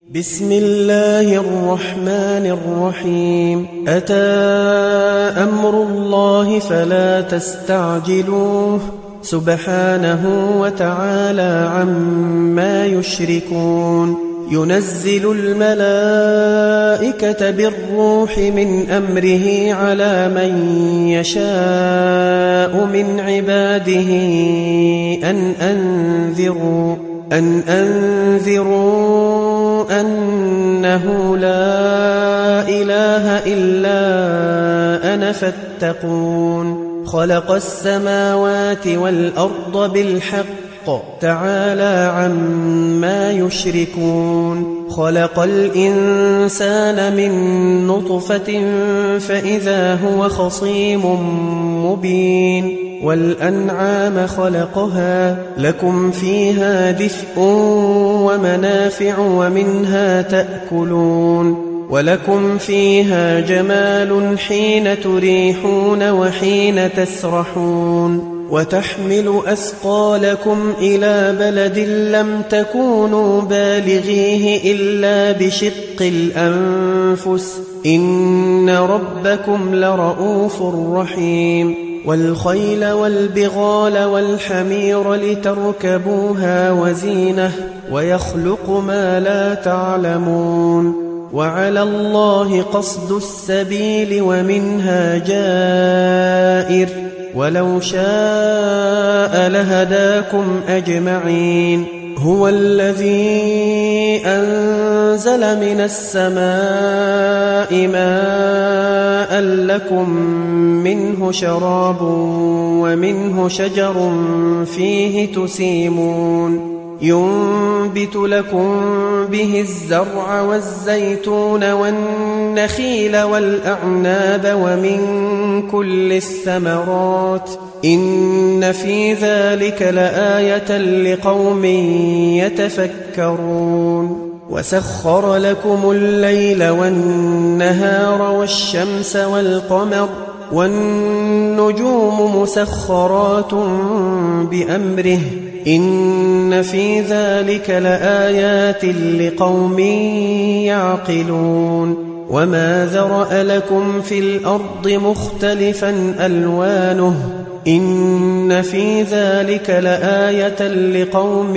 بسم الله الرحمن الرحيم. أتى أمر الله فلا تستعجلوه سبحانه وتعالى عما يشركون. ينزل الملائكة بالروح من أمره على من يشاء من عباده أن أنذروا أنه لا إله إلا أنا فاتقون. خلق السماوات والأرض بالحق تعالى عما يشركون. خلق الإنسان من نطفة فإذا هو خصيم مبين. والأنعام خلقها لكم فيها دفء ومنافع ومنها تأكلون. ولكم فيها جمال حين تريحون وحين تسرحون. وتحمل أثقالكم إلى بلد لم تكونوا بالغيه إلا بشق الأنفس إن ربكم لرؤوف رحيم. والخيل والبغال والحمير لتركبوها وزينة ويخلق ما لا تعلمون. وعلى الله قصد السبيل ومنها جائر ولو شاء لهداكم أجمعين. هو الذي أنزل من السماء ماء لكم منه شراب ومنه شجر فيه تسيمون. ينبت لكم به الزرع والزيتون والنخيل والأعناب ومن كل الثمرات إن في ذلك لآية لقوم يتفكرون. وسخر لكم الليل والنهار والشمس والقمر والنجوم مسخرات بأمره إن في ذلك لآيات لقوم يعقلون. وما ذرأ لكم في الأرض مختلفا ألوانه إن في ذلك لآية لقوم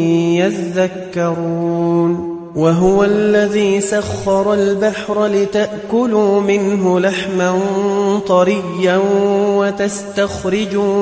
يذكرون. وهو الذي سخر البحر لتأكلوا منه لحما طريا وتستخرجوا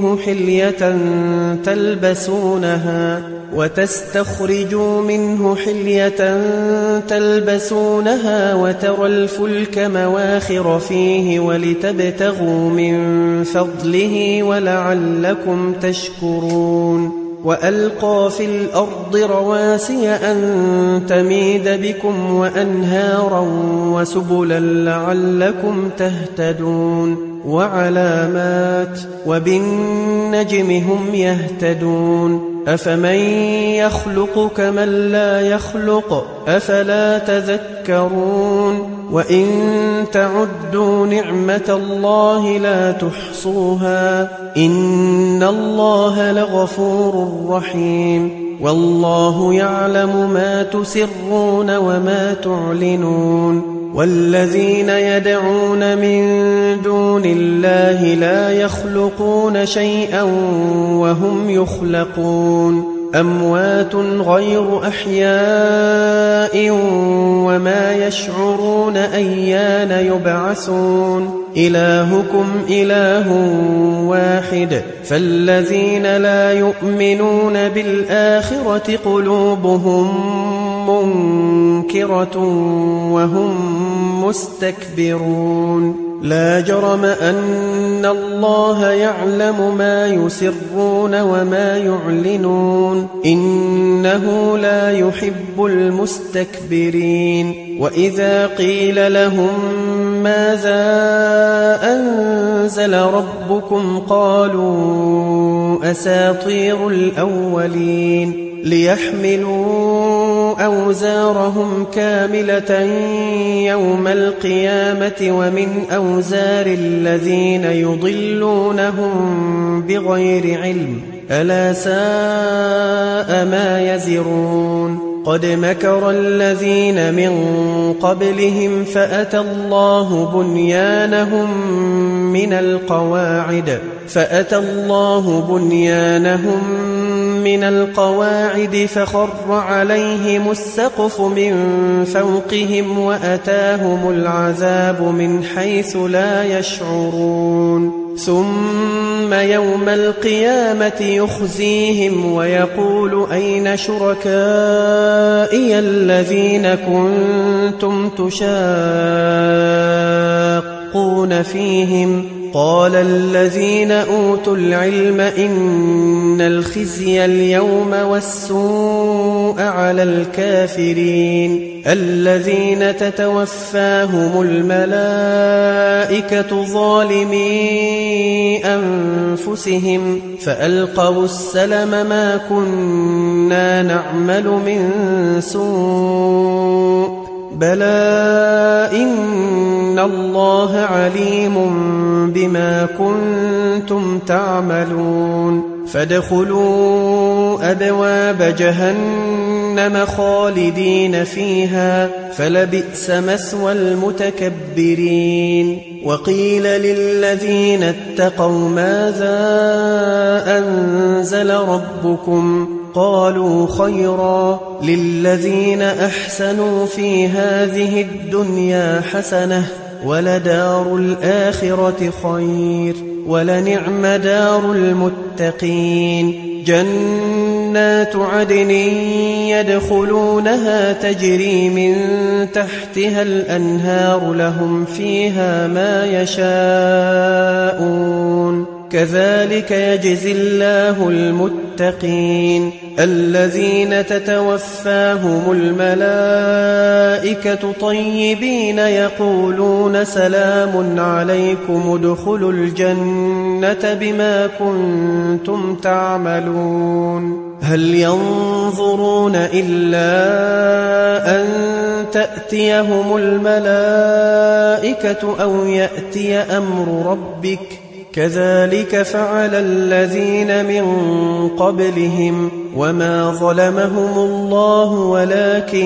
منه حلية تلبسونها وترى الفلك مواخر فيه ولتبتغوا من فضله ولعلكم تشكرون. وألقى في الأرض رواسي أن تميد بكم وأنهارا وسبلا لعلكم تهتدون. وعلامات وبالنجم هم يهتدون. أفمن يخلق كمن لا يخلق أفلا تذكرون. وإن تعدوا نعمة الله لا تحصوها إن الله لغفور رحيم. والله يعلم ما تسرون وما تعلنون. والذين يدعون من دون الله لا يخلقون شيئا وهم يخلقون. أموات غير أحياء وما يشعرون أيان يبعثون. إلهكم إله واحد فالذين لا يؤمنون بالآخرة قلوبهم منكرة وهم مستكبرون. لا جرم أن الله يعلم ما يسرون وما يعلنون إنه لا يحب المستكبرين. وإذا قيل لهم ماذا أنزل ربكم قالوا أساطير الأولين. ليحملوا أوزارهم كاملة يوم القيامة ومن أوزار الذين يضلونهم بغير علم ألا ساء ما يزرون. قد مكر الذين من قبلهم فأتى الله بنيانهم من القواعد فخر عليهم السقف من فوقهم وأتاهم العذاب من حيث لا يشعرون ثم يوم القيامة يخزيهم ويقول أين شركائي الذين كنتم تشاقون فيهم قال الذين أوتوا العلم إن الخزي اليوم والسوء على الكافرين الذين تتوفاهم الملائكة ظالمي أنفسهم فألقوا السلم ما كنا نعمل من سوء بلى إن الله عليم بما كنتم تعملون فادخلوا أبواب جهنم خالدين فيها فلبئس مثوى المتكبرين وقيل للذين اتقوا ماذا أنزل ربكم قالوا خيرا للذين أحسنوا في هذه الدنيا حسنة ولدار الآخرة خير ولنعم دار المتقين جنات عدن يدخلونها تجري من تحتها الأنهار لهم فيها ما يشاءون كذلك يجزي الله المتقين الذين تتوفاهم الملائكة طيبين يقولون سلام عليكم ادخلوا الجنة بما كنتم تعملون هل ينظرون إلا أن تأتيهم الملائكة أو يأتي أمر ربك كذلك فعل الذين من قبلهم وما ظلمهم الله ولكن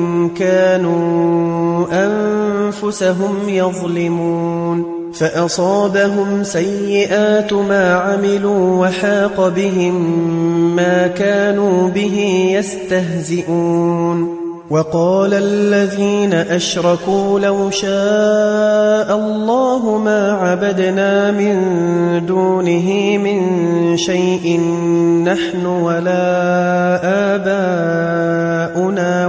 كانوا أنفسهم يظلمون فأصابهم سيئات ما عملوا وحاق بهم ما كانوا به يستهزئون وقال الذين أشركوا لو شاء الله ما عبدنا من دونه من شيء نحن ولا آباؤنا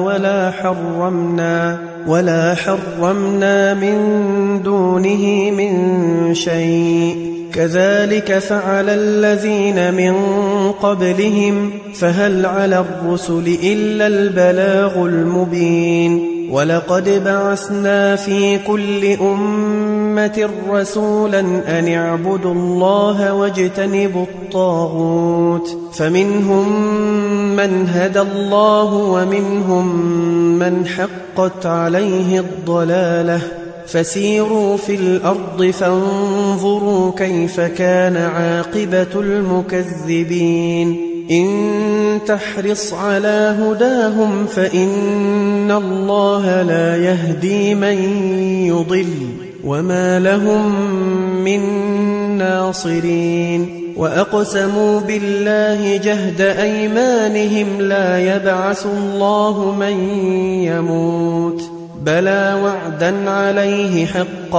ولا حرمنا من دونه من شيء كذلك فعل الذين من قبلهم فهل على الرسل إلا البلاغ المبين ولقد بعثنا في كل أمة رسولا أن اعبدوا الله واجتنبوا الطاغوت فمنهم من هدى الله ومنهم من حقت عليه الضلالة فسيروا في الأرض فانظروا كيف كان عاقبة المكذبين إن تحرص على هداهم فإن الله لا يهدي من يضل وما لهم من ناصرين وأقسموا بالله جهد أيمانهم لا يبعث الله من يموت بلى وعدا عليه حقا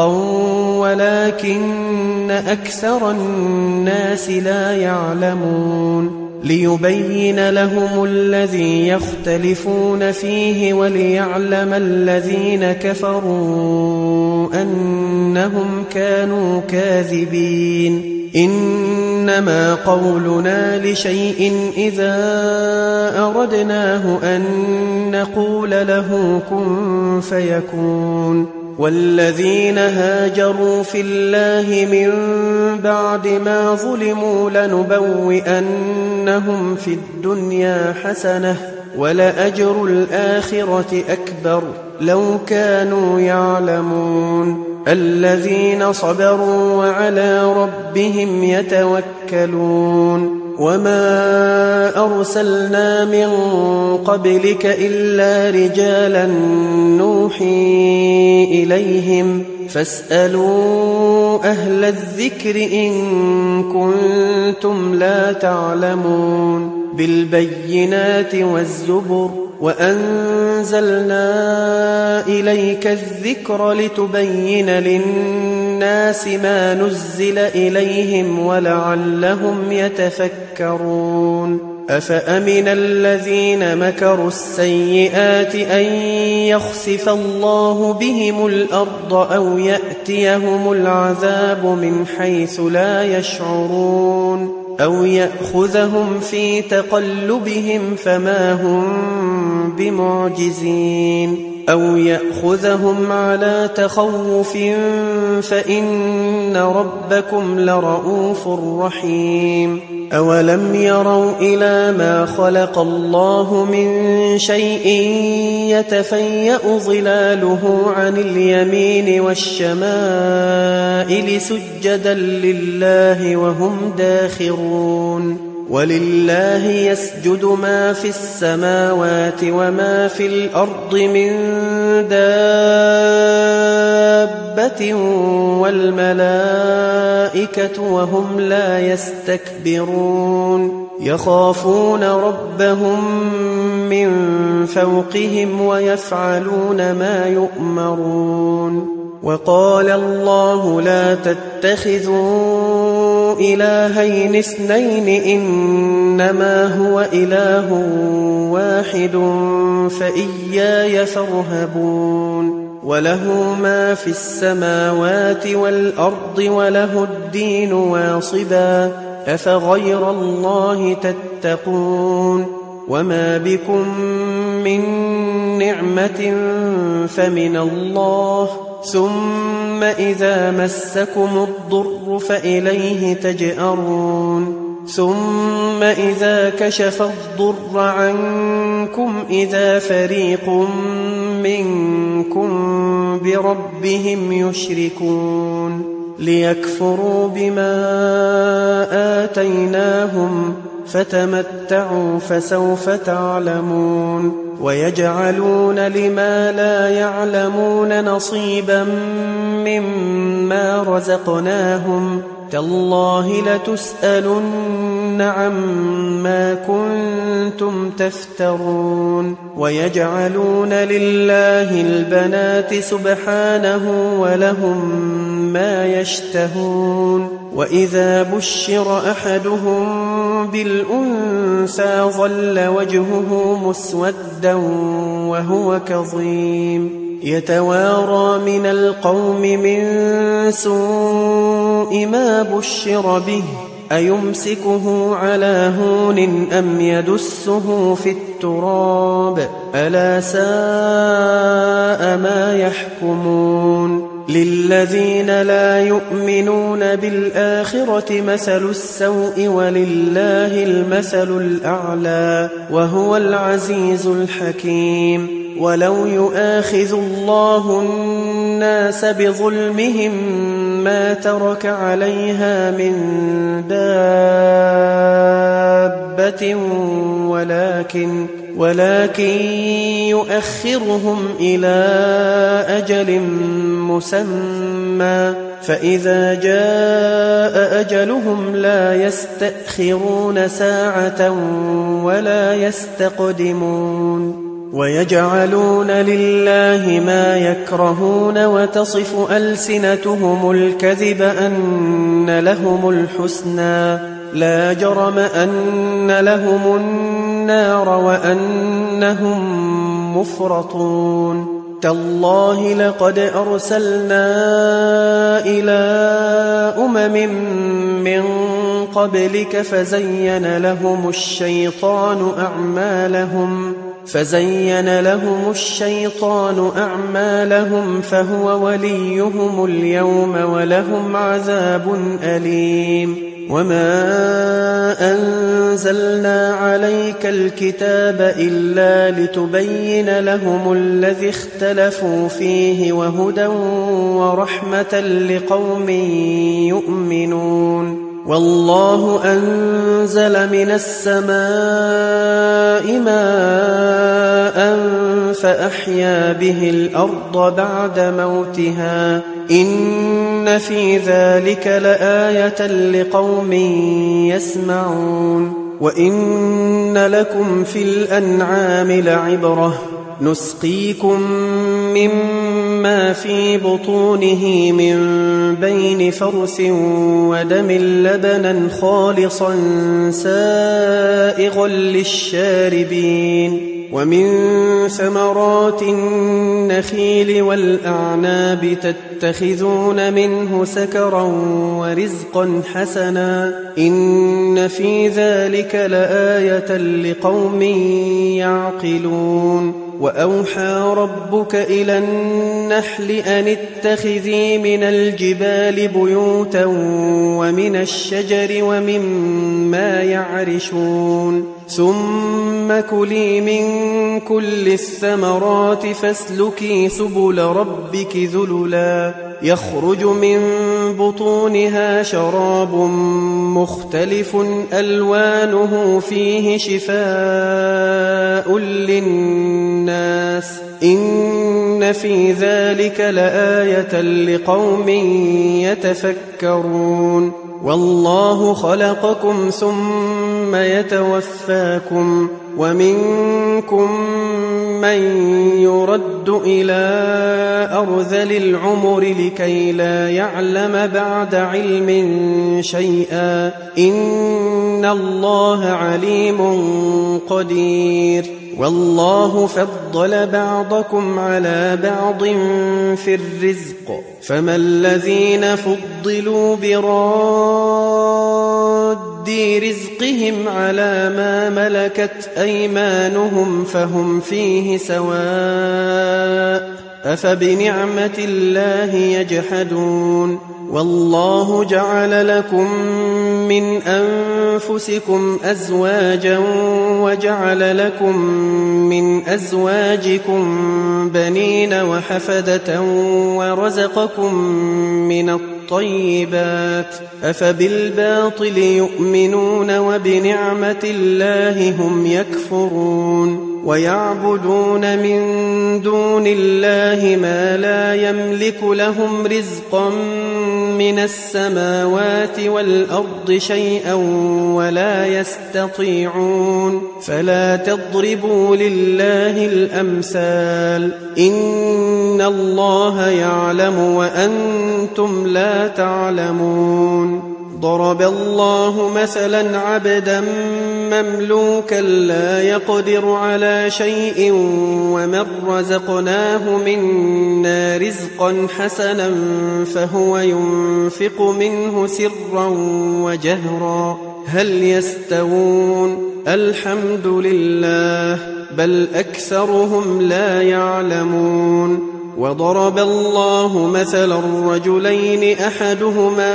ولكن أكثر الناس لا يعلمون ليبين لهم الذي يختلفون فيه وليعلم الذين كفروا أنهم كانوا كاذبين إنما قولنا لشيء إذا أردناه أن نقول له كن فيكون والذين هاجروا في الله من بعد ما ظلموا لنبوئنهم في الدنيا حسنة ولأجر الآخرة أكبر لو كانوا يعلمون الذين صبروا وعلى ربهم يتوكلون وما أرسلنا من قبلك إلا رجالا نوحي إليهم فاسألوا أهل الذكر إن كنتم لا تعلمون بالبينات والزبر وأنزلنا إليك الذكر لتبين للناس ما نزل إليهم ولعلهم يتفكرون أفأمن الذين مكروا السيئات أن يخسف الله بهم الأرض أو يأتيهم العذاب من حيث لا يشعرون أو يأخذهم في تقلبهم فما هم بمعجزين أو يأخذهم على تخوف فإن ربكم لرؤوف رحيم أولم يروا إلى ما خلق الله من شيء يتفيأ ظلاله عن اليمين والشمائل سجدا لله وهم داخرون ولله يسجد ما في السماوات وما في الأرض من دابة والملائكة وهم لا يستكبرون يخافون ربهم من فوقهم ويفعلون ما يؤمرون وقال الله لا تتخذوا إلهين اثنين إنما هو إله واحد فإياي فارهبون وله ما في السماوات والأرض وله الدين واصبا أفغير الله تتقون وما بكم من نعمة فمن الله ثم إذا مسكم الضر فإليه تجأرون ثم إذا كشف الضر عنكم إذا فريق منكم بربهم يشركون ليكفروا بما آتيناهم فتمتعوا فسوف تعلمون ويجعلون لما لا يعلمون نصيبا مما رزقناهم تالله لتسألن عما كنتم تفترون ويجعلون لله البنات سبحانه ولهم ما يشتهون وإذا بشر أحدهم بالأنثى ظل وجهه مسودا وهو كظيم يتوارى من القوم من سوء ما بشر به أيمسكه على هون أم يدسه في التراب ألا ساء ما يحكمون للذين لا يؤمنون بالآخرة مثل السوء ولله المثل الأعلى وهو العزيز الحكيم ولو يؤاخذ الله الناس بظلمهم ما ترك عليها من دابة ولكن يؤخرهم إلى أجل مسمى فإذا جاء أجلهم لا يستأخرون ساعة ولا يستقدمون ويجعلون لله ما يكرهون وتصف ألسنتهم الكذب أن لهم الحسنى لا جرم أن لهم النار وأنهم مفرطون تالله لقد أرسلنا إلى أمم من قبلك فزين لهم الشيطان أعمالهم فهو وليهم اليوم ولهم عذاب أليم وما أنزلنا عليك الكتاب إلا لتبين لهم الذي اختلفوا فيه وهدى ورحمة لقوم يؤمنون والله أنزل من السماء ماء فأحيا به الأرض بعد موتها إن في ذلك لآية لقوم يسمعون وإن لكم في الأنعام لعبرة نسقيكم مما في بطونه من بين فرث ودم لبنا خالصا سائغا للشاربين ومن ثمرات النخيل والأعناب تتخذون منه سكرا ورزقا حسنا إن في ذلك لآية لقوم يعقلون وأوحى ربك إلى النحل أن اتخذي من الجبال بيوتا ومن الشجر ومما يعرشون ثم كلي من كل الثمرات فاسلكي سبل ربك ذللا يخرج من بطونها شراب مختلف ألوانه فيه شفاء للناس إن في ذلك لآية لقوم يتفكرون والله خلقكم ثم يتوفاكم ومنكم من يرد إلى أرذل العمر لكي لا يعلم بعد علم شيئا إن الله عليم قدير والله فضل بعضكم على بعض في الرزق فما الذين فضلوا براد رزقهم على ما ملكت أيمانهم فهم فيه سواء أفبنعمة الله يجحدون والله جعل لكم من أنفسكم أزواجا وجعل لكم من أزواجكم بنين وحفدة ورزقكم من الطيبات أفبالباطل يؤمنون وبنعمة الله هم يكفرون ويعبدون من دون الله ما لا يملك لهم رزقا من السماوات والأرض شيئا ولا يستطيعون فلا تضربوا لله الأمثال إن الله يعلم وأنتم لا تعلمون ضرب الله مثلا عبدا مملوكا لا يقدر على شيء ومن رزقناه منا رزقا حسنا فهو ينفق منه سرا وجهرا هل يستوون الحمد لله بل أكثرهم لا يعلمون وضرب الله مثلا رجلين أحدهما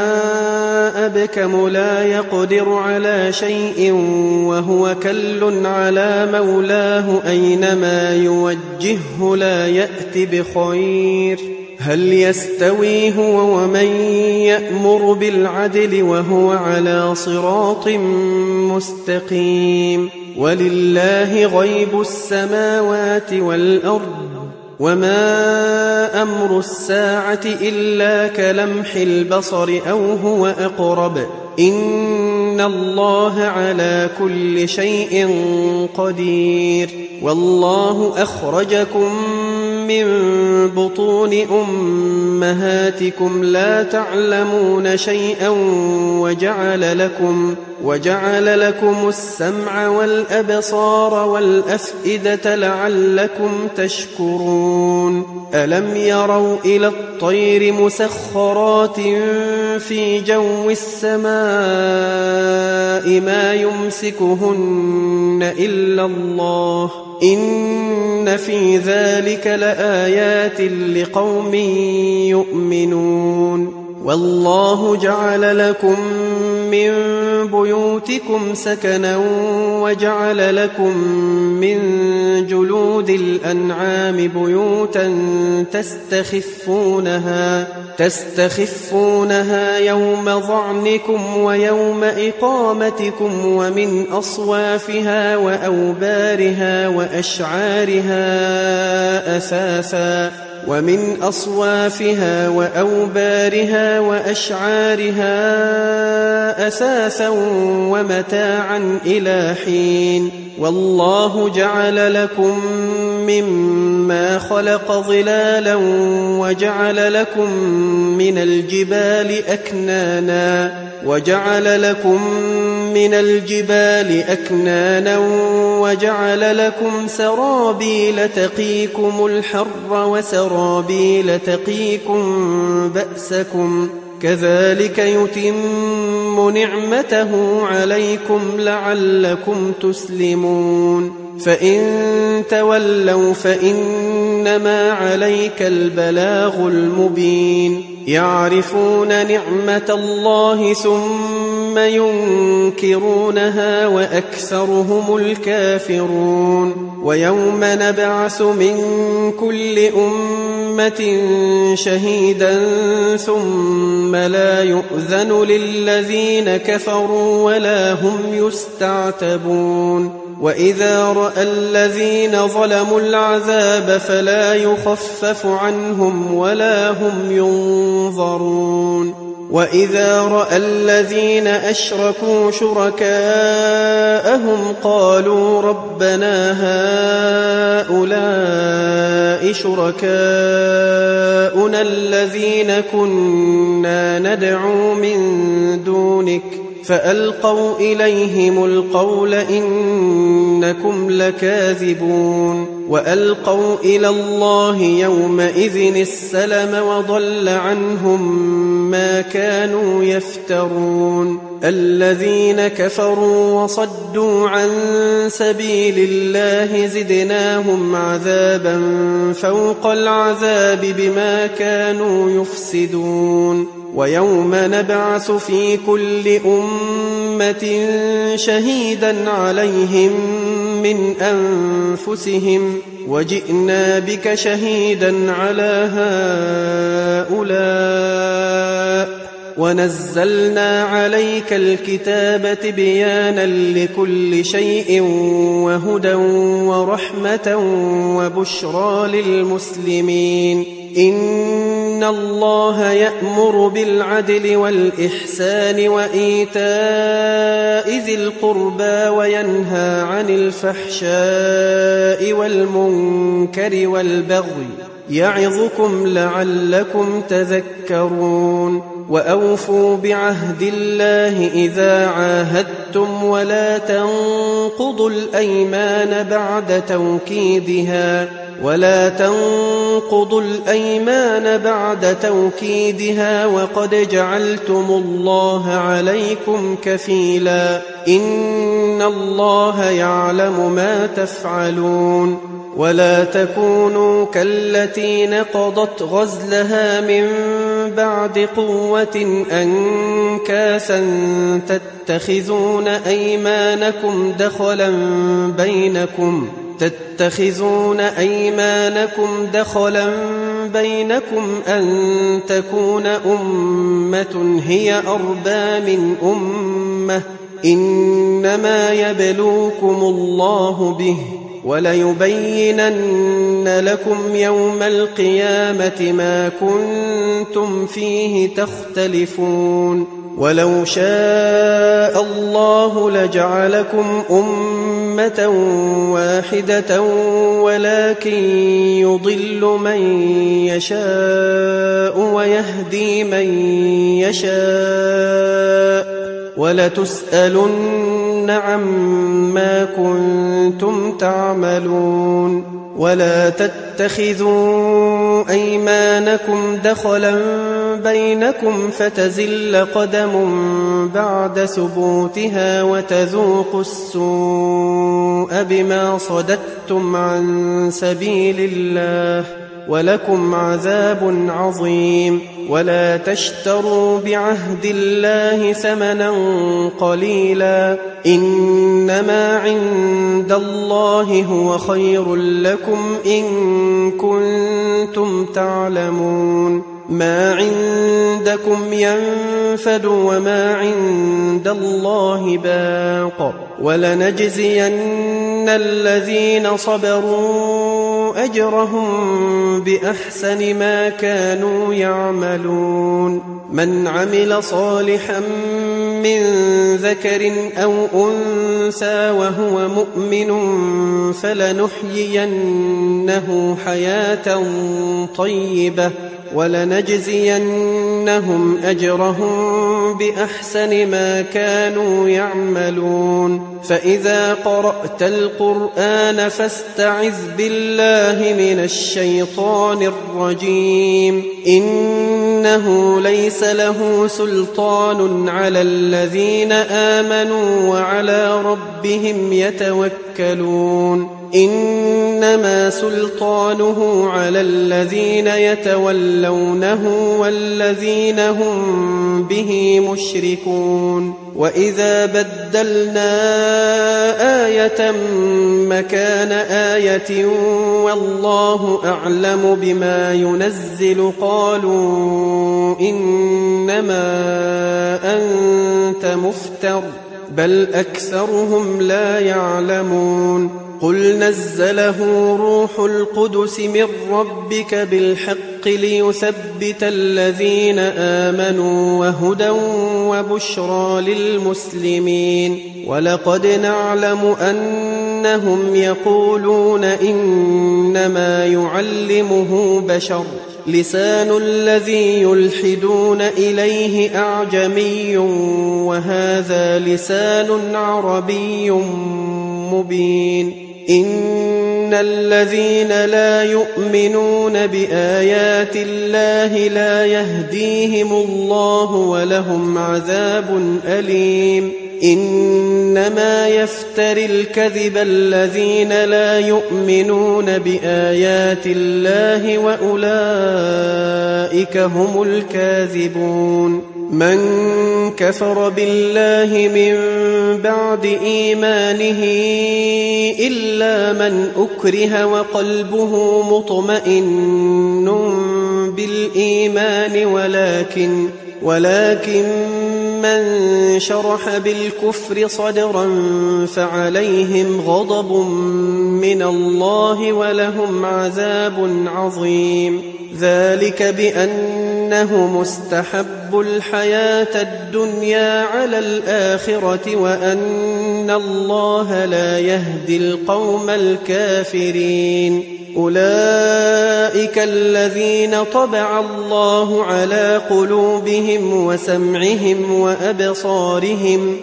أبكم لا يقدر على شيء وهو كل على مولاه أينما يوجهه لا يأت بخير هل يستوي هو ومن يأمر بالعدل وهو على صراط مستقيم ولله غيب السماوات والأرض وما أمر الساعة إلا كلمح البصر أو هو أقرب إن الله على كل شيء قدير والله أخرجكم من بطون أمهاتكم لا تعلمون شيئا وجعل لكم السمع والأبصار والأفئدة لعلكم تشكرون ألم يروا إلى الطير مسخرات في جو السماء ما يمسكهن إلا الله إن في ذلك لآيات لقوم يؤمنون والله جعل لكم من بيوتكم سكنا وجعل لكم من جلود الأنعام بيوتا تستخفونها يوم ظعنكم ويوم إقامتكم ومن أصوافها وأوبارها وأشعارها أثاثا ومتاعا إلى حين والله جعل لكم مما خلق ظلالا وجعل لكم من الجبال أكنانا وجعل لكم سرابيل تقيكم الحر وسرابيل تقيكم بأسكم كذلك يتم نعمته عليكم لعلكم تسلمون فإن تولوا فإنما عليك البلاغ المبين يعرفون نعمة الله ثم ينكرونها وأكثرهم الكافرون ويوم نبعث من كل أمة شهيدا ثم لا يؤذن للذين كفروا ولا هم يستعتبون وإذا رأى الذين ظلموا العذاب فلا يخفف عنهم ولا هم ينظرون وإذا رأى الذين أشركوا شركاءهم قالوا ربنا هؤلاء شركاؤنا الذين كنا ندعو من دونك فألقوا إليهم القول إنكم لكاذبون وألقوا إلى الله يومئذ السلم وضل عنهم ما كانوا يفترون الذين كفروا وصدوا عن سبيل الله زدناهم عذابا فوق العذاب بما كانوا يفسدون ويوم نبعث في كل أمة شهيدا عليهم من أنفسهم وجئنا بك شهيدا على هؤلاء ونزلنا عليك الكتاب تبيانا لكل شيء وهدى ورحمة وبشرى للمسلمين إن الله يأمر بالعدل والإحسان وإيتاء ذي القربى وينهى عن الفحشاء والمنكر والبغي يعظكم لعلكم تذكرون وأوفوا بعهد الله إذا عاهدتم ولا تنقضوا الأيمان بعد توكيدها وقد جعلتم الله عليكم كفيلا إن الله يعلم ما تفعلون ولا تكونوا كالتي نقضت غزلها من بعد قوة أنكاثا تتخذون أيمانكم دخلا بينكم أن تكون أمة هي أربى من أمة إنما يبلوكم الله به وليبينن لكم يوم القيامة ما كنتم فيه تختلفون ولو شاء الله لجعلكم أمة واحدة ولكن يضل من يشاء ويهدي من يشاء ولتسألن عما كنتم تعملون ولا تتخذوا أيمانكم دخلا بينكم فتزل قدم بعد ثبوتها وتذوقوا السوء بما صددتم عن سبيل الله ولكم عذاب عظيم. ولا تشتروا بعهد الله ثمنا قليلا، إنما عند الله هو خير لكم إن كنتم تعلمون. ما عندكم ينفد وما عند الله باق، ولنجزين الذين صبروا أجرهم بأحسن ما كانوا يعملون. من عمل صالحا من ذكر أو أنثى وهو مؤمن فلنحيينه حياة طيبة ولنجزينهم أجرهم بأحسن ما كانوا يعملون. فإذا قرأت القرآن فاستعذ بالله من الشيطان الرجيم، إنه ليس له سلطان على الذين آمنوا وعلى ربهم يتوكلون. إنما سلطانه على الذين يتولونه والذين هم به مشركون. وإذا بدلنا آية مكان آية والله أعلم بما ينزل قالوا إنما أنت مفتر بل أكثرهم لا يعلمون. قل نزله روح القدس من ربك بالحق ليثبت الذين آمنوا وهدى وبشرى للمسلمين. ولقد نعلم أنهم يقولون إنما يعلمه بشر، لسان الذي يلحدون إليه أعجمي وهذا لسان عربي مبين. إن الذين لا يؤمنون بآيات الله لا يهديهم الله ولهم عذاب أليم. إنما يفتري الكذب الذين لا يؤمنون بآيات الله وأولئك هم الكاذبون. من كفر بالله من بعد إيمانه إلا من أكره وقلبه مطمئن بالإيمان ولكن من شرح بالكفر صدرا فعليهم غضب من الله ولهم عذاب عظيم. ذلك بأنه مستحب الحياة الدنيا على الآخرة وأن الله لا يهدي القوم الكافرين. أولئك الذين طبع الله على قلوبهم وسمعهم وأبصارهم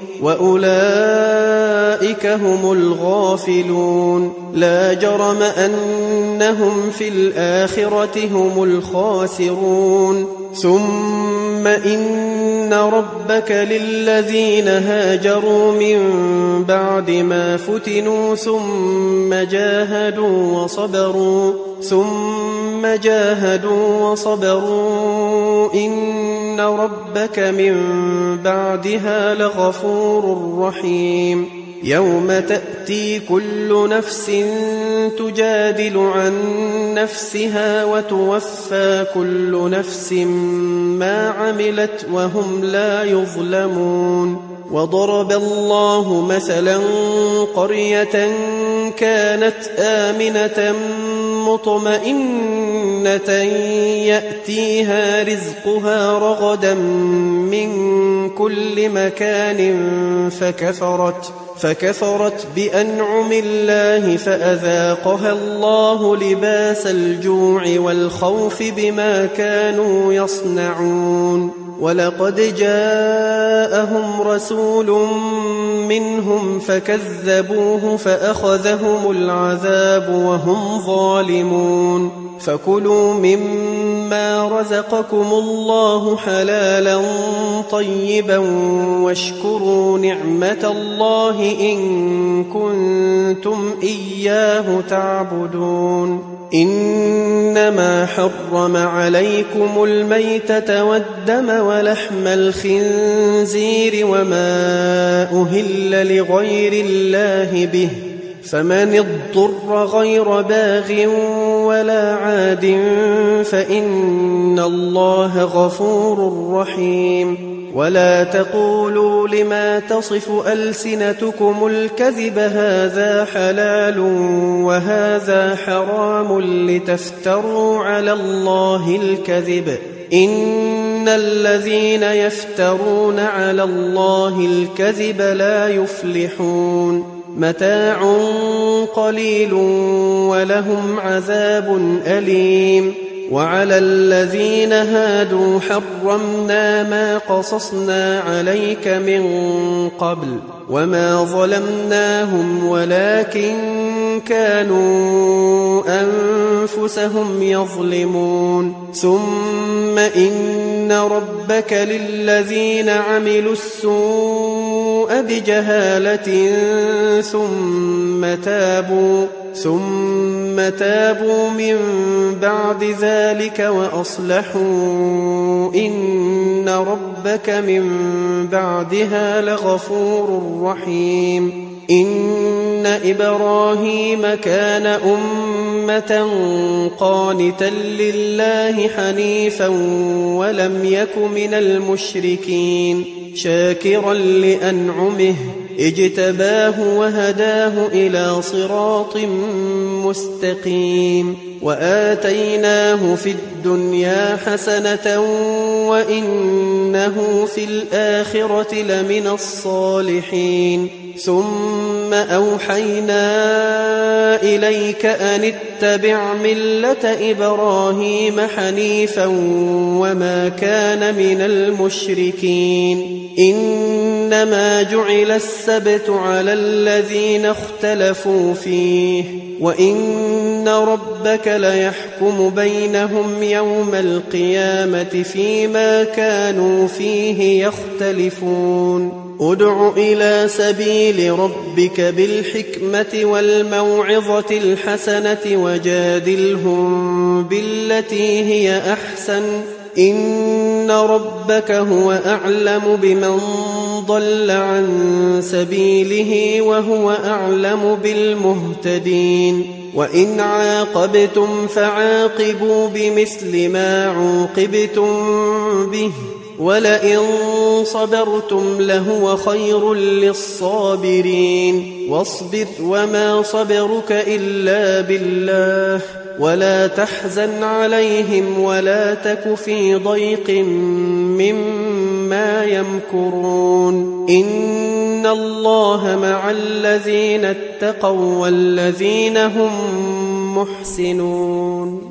وأولئك هم الغافلون. لا جرم أنهم في الآخرة هم الخاسرون. ثم إن ربك للذين هاجروا من بعد ما فتنوا ثم جاهدوا وصبروا إن ربك من بعدها لغفور رحيم. يوم تأتي كل نفس تجادل عن نفسها وتوفى كل نفس ما عملت وهم لا يظلمون. وضرب الله مثلا قرية كانت آمنة مطمئنة يأتيها رزقها رغدا من كل مكان فكفرت بأنعم الله فأذاقها الله لباس الجوع والخوف بما كانوا يصنعون. ولقد جاءهم رسول منهم فكذبوه فأخذهم العذاب وهم ظالمون. فكلوا مما رزقكم الله حلالا طيبا واشكروا نعمة الله إن كنتم إياه تعبدون إنما حرم عليكم الميتة والدم ولحم الخنزير وما أهل لغير الله به فمن اضطر غير باغ ولا عاد فإن الله غفور رحيم ولا تقولوا لما تصف ألسنتكم الكذب هذا حلال وهذا حرام لتفتروا على الله الكذب إن الذين يفترون على الله الكذب لا يفلحون متاع قليل ولهم عذاب أليم وعلى الذين هادوا حرمنا ما قصصنا عليك من قبل وما ظلمناهم ولكن كانوا أنفسهم يظلمون ثم إن ربك للذين عملوا السوء بجهالة ثم تابوا من بعد ذلك وأصلحوا إن ربك من بعدها لغفور رحيم إن إبراهيم كان أمة قانتا لله حنيفا ولم يك من المشركين شاكرا لأنعمه اجتباه وهداه إلى صراط مستقيم وآتيناه في الدنيا حسنة وإنه في الآخرة لمن الصالحين ثم أوحينا إليك أن اتبع ملة إبراهيم حنيفا وما كان من المشركين إنما جعل السبت على الذين اختلفوا فيه وإن ربك ليحكم بينهم يوم القيامة فيما كانوا فيه يختلفون ادع إلى سبيل ربك بالحكمة والموعظة الحسنة وجادلهم بالتي هي أحسن إن ربك هو أعلم بمن ضل عن سبيله وهو أعلم بالمهتدين وإن عاقبتم فعاقبوا بمثل ما عوقبتم به ولئن صبرتم لهو خير للصابرين واصبر وما صبرك إلا بالله ولا تحزن عليهم ولا تك في ضيق مما يمكرون إن الله مع الذين اتقوا والذين هم محسنون